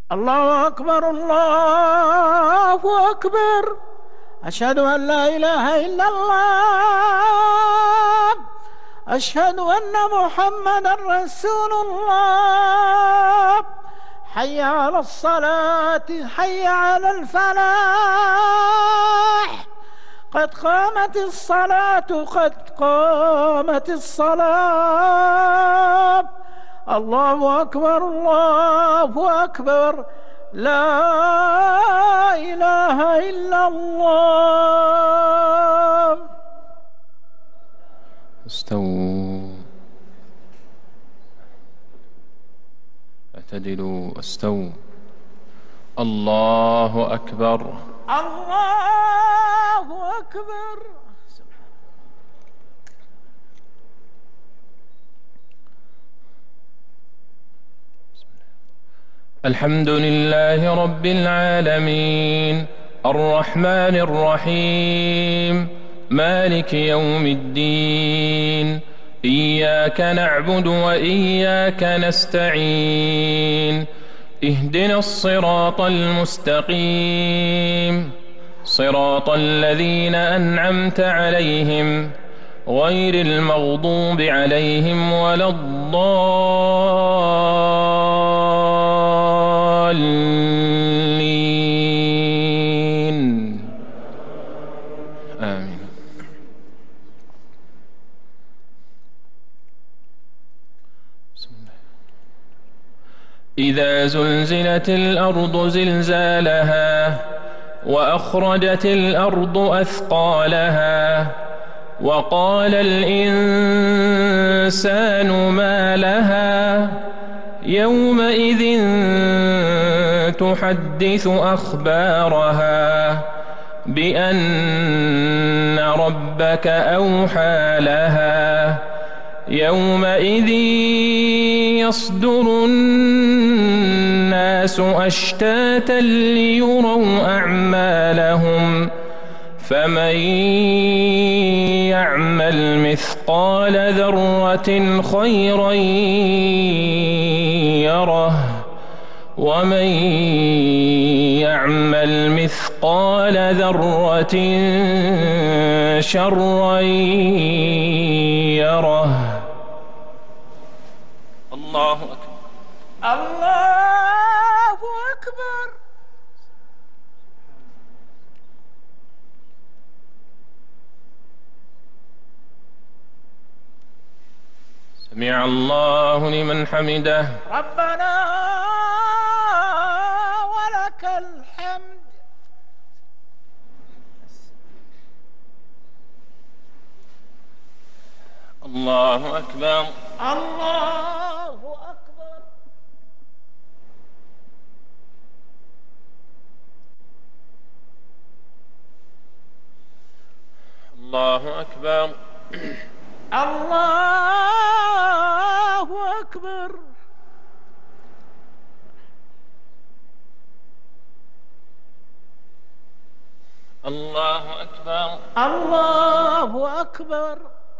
الله أكبر الله أكبر. أشهد أن لا إله إلا الله. أشهد أن محمدا رسول الله. حي على الصلاة، حي على الفلاح. قد قامت الصلاة، قد قامت الصلاة. الله أكبر الله أكبر. لا إله إلا الله. استووا، اعتدلوا، استووا. الله أكبر. الله أكبر. الحمد لله رب العالمين، الرحمن الرحيم، مالك يوم الدين. إياك نعبد وإياك نستعين. اهدنا الصراط المستقيم، صراط الذين أنعمت عليهم غير المغضوب عليهم ولا الضالين. آمين. إذا زلزلت الأرض زلزالها وأخرجت الأرض أثقالها وقال الإنسان ما لها يومئذ تحدث أخبارها بأن ربك أوحى لها. يومئذ يصدر الناس أشتاتا ليروا أعمالهم، فمن يعمل مثقال ذرة خيرا يره، ومن يعمل مثقال ذرة شرا يره. الله أكبر. الله أكبر. سمع الله لمن حمده. ربنا ولك الحمد. الله أكبر. الله أكبر. الله أكبر. الله أكبر. الله أكبر. الله أكبر.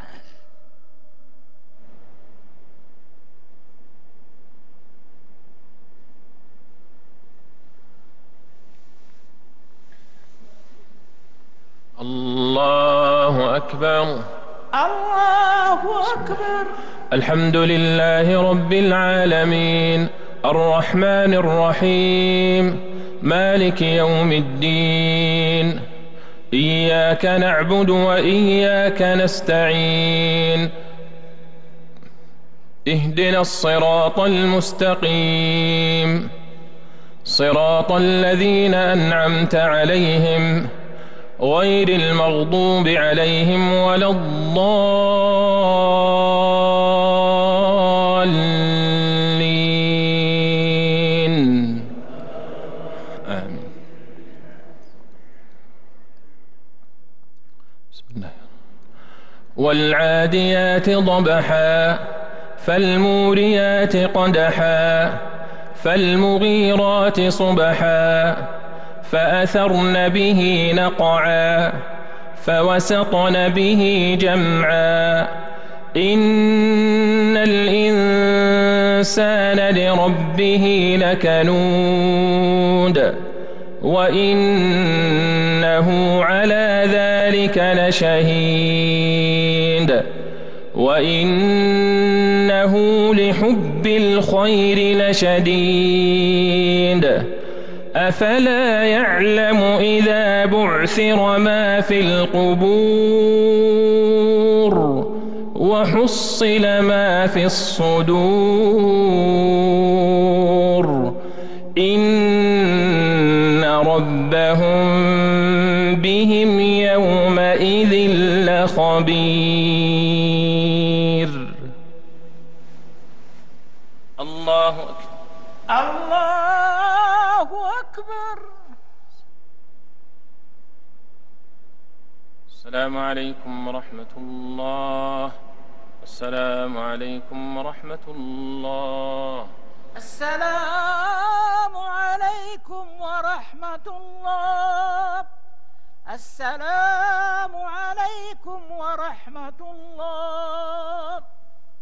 الله أكبر. الله أكبر. الحمد لله رب العالمين، الرحمن الرحيم، مالك يوم الدين. إياك نعبد وإياك نستعين. اهدنا الصراط المستقيم، صراط الذين أنعمت عليهم غير المغضوب عليهم ولا الضالين. آمين. بسم الله. والعاديات ضبحا فالموريات قدحا فالمغيرات صبحا فأثرن به نقعا فوسطن به جمعا. إن الإنسان الإنسان لربه لكنود وإنه على ذلك لشهيد وإنه لحب الخير لشديد أفلا يعلم إذا بعثر ما في القبور وحصل ما في الصدور إن ربهم بهم يومئذ لخبير. الله أكبر. الله أكبر. السلام عليكم ورحمة الله. السلام عليكم ورحمة الله. السلام عليكم ورحمة الله. السلام عليكم ورحمة الله.